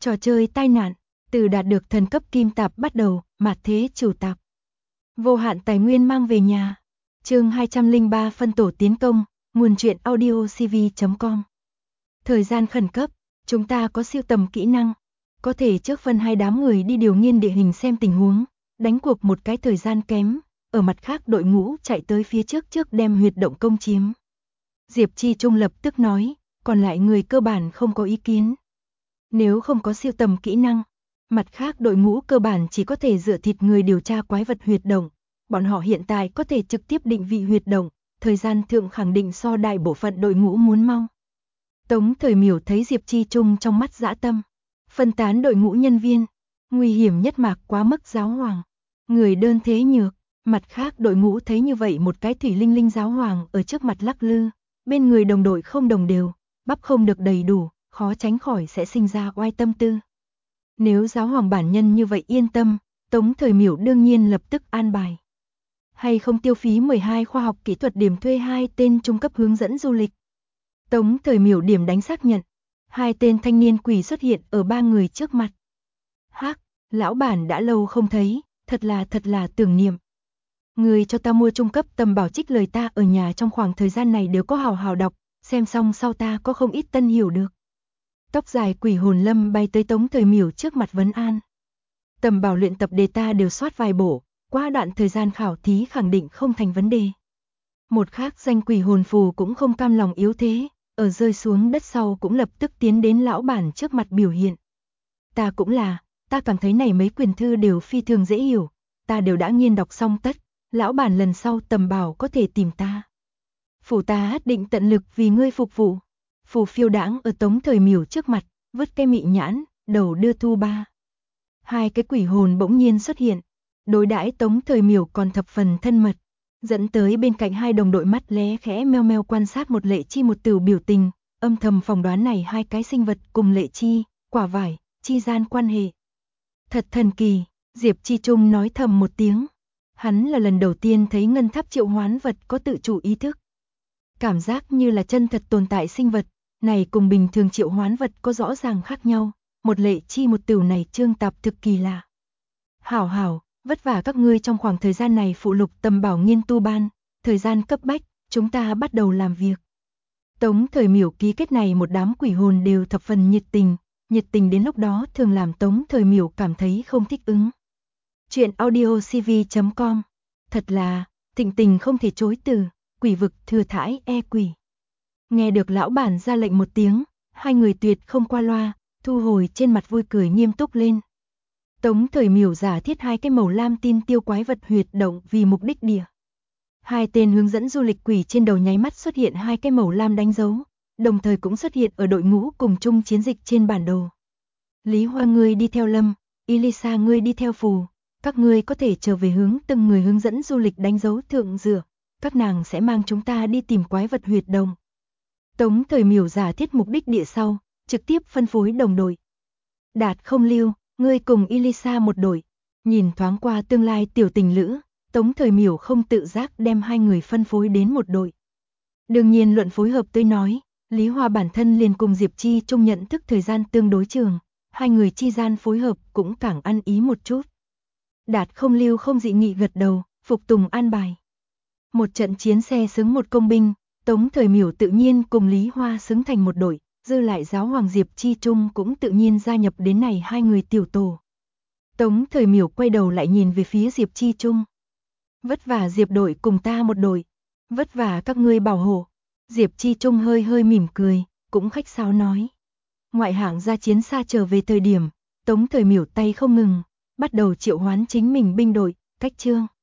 Trò chơi tai nạn, từ đạt được thần cấp kim tạp bắt đầu, mạt thế chủ tạp. Vô hạn tài nguyên mang về nhà. Chương 203 phân tổ tiến công, nguồn truyện audio cv.com. Thời gian khẩn cấp, chúng ta có siêu tầm kỹ năng, có thể trước phân hai đám người đi điều nghiên địa hình xem tình huống, đánh cuộc một cái thời gian kém, ở mặt khác đội ngũ chạy tới phía trước đem huyệt động công chiếm. Diệp Chi Trung lập tức nói, còn lại người cơ bản không có ý kiến. Nếu không có siêu tầm kỹ năng, mặt khác đội ngũ cơ bản chỉ có thể dựa thịt người điều tra quái vật huyệt động. Bọn họ hiện tại có thể trực tiếp định vị huyệt động, thời gian thượng khẳng định so đại bộ phận đội ngũ muốn mau. Tống Thời Miểu thấy Diệp Chi Trung trong mắt dã tâm, phân tán đội ngũ nhân viên, nguy hiểm nhất mạc quá mức giáo hoàng, người đơn thế nhược, mặt khác đội ngũ thấy như vậy một cái thủy linh linh giáo hoàng ở trước mặt lắc lư, bên người đồng đội không đồng đều, bắp không được đầy đủ, khó tránh khỏi sẽ sinh ra oai tâm tư. Nếu giáo hoàng bản nhân như vậy yên tâm, Tống Thời Miểu đương nhiên lập tức an bài. Hay không tiêu phí 12 khoa học kỹ thuật điểm thuê 2 tên trung cấp hướng dẫn du lịch. Tống Thời Miểu điểm đánh xác nhận, 2 tên thanh niên quỷ xuất hiện ở 3 người trước mặt. Hắc, lão bản đã lâu không thấy, thật là tưởng niệm. Người cho ta mua trung cấp tầm bảo trích lời ta ở nhà trong khoảng thời gian này đều có hào hào đọc, xem xong sau ta có không ít tân hiểu được. Tóc dài quỷ hồn lâm bay tới Tống Thời Miểu trước mặt vấn an. Tầm bảo luyện tập đề ta đều soát vài bộ, qua đoạn thời gian khảo thí khẳng định không thành vấn đề. Một khác danh quỷ hồn phù cũng không cam lòng yếu thế, ở rơi xuống đất sau cũng lập tức tiến đến lão bản trước mặt biểu hiện. Ta cũng là, ta cảm thấy này mấy quyền thư đều phi thường dễ hiểu, ta đều đã nghiên đọc xong tất, lão bản lần sau tầm bảo có thể tìm ta. Phủ ta định tận lực vì ngươi phục vụ. Phù phiêu đãng ở Tống Thời Miểu trước mặt, vứt cái mị nhãn, đầu đưa thu ba. 2 cái quỷ hồn bỗng nhiên xuất hiện, đối đãi Tống Thời Miểu còn thập phần thân mật, dẫn tới bên cạnh 2 đồng đội mắt lé khẽ meo meo quan sát một Lệ Chi một Tửu biểu tình, âm thầm phỏng đoán này 2 cái sinh vật cùng Lệ Chi, quả vải, chi gian quan hệ. Thật thần kỳ, Diệp Chi Trung nói thầm một tiếng. Hắn là lần đầu tiên thấy ngân tháp triệu hoán vật có tự chủ ý thức. Cảm giác như là chân thật tồn tại sinh vật, này cùng bình thường triệu hoán vật có rõ ràng khác nhau, một Lệ Chi một Tửu này trương tạp thực kỳ lạ. Hảo, vất vả các ngươi trong khoảng thời gian này phụ lục tầm bảo nghiên tu ban, thời gian cấp bách, chúng ta bắt đầu làm việc. Tống Thời Miểu ký kết này một đám quỷ hồn đều thập phần nhiệt tình đến lúc đó thường làm Tống Thời Miểu cảm thấy không thích ứng. Chuyện audio cv.com, thật là, thịnh tình không thể chối từ, quỷ vực thừa thãi quỷ. Nghe được lão bản ra lệnh một tiếng, 2 người tuyệt không qua loa, thu hồi trên mặt vui cười nghiêm túc lên. Tống Thời Miểu giả thiết 2 cái màu lam tin tiêu quái vật huyệt động vì mục đích địa. 2 tên hướng dẫn du lịch quỷ trên đầu nháy mắt xuất hiện 2 cái màu lam đánh dấu, đồng thời cũng xuất hiện ở đội ngũ cùng chung chiến dịch trên bản đồ. Lý Hoa ngươi đi theo Lâm, Elisa ngươi đi theo Phù, các ngươi có thể trở về hướng từng người hướng dẫn du lịch đánh dấu thượng dựa, các nàng sẽ mang chúng ta đi tìm quái vật huyệt động. Tống Thời Miểu giả thiết mục đích địa sau, trực tiếp phân phối đồng đội. Đạt không lưu, ngươi cùng Elisa một đội, nhìn thoáng qua tương lai tiểu tình lữ, Tống Thời Miểu không tự giác đem 2 người phân phối đến một đội. Đương nhiên luận phối hợp tới nói, Lý Hoa bản thân liền cùng Diệp Chi Trung nhận thức thời gian tương đối trường, 2 người chi gian phối hợp cũng càng ăn ý một chút. Đạt không lưu không dị nghị gật đầu, phục tùng an bài. Một trận chiến xe xứng một công binh, Tống Thời Miểu tự nhiên cùng Lý Hoa xứng thành một đội. Dư lại giáo hoàng Diệp Chi Trung cũng tự nhiên gia nhập đến này 2 người tiểu tổ. Tống Thời Miểu quay đầu lại nhìn về phía Diệp Chi Trung. Vất vả Diệp đội cùng ta một đội, vất vả các ngươi bảo hộ. Diệp Chi Trung hơi mỉm cười, cũng khách sáo nói. Ngoại hạng ra chiến xa trở về thời điểm, Tống Thời Miểu tay không ngừng, bắt đầu triệu hoán chính mình binh đội, cách chương.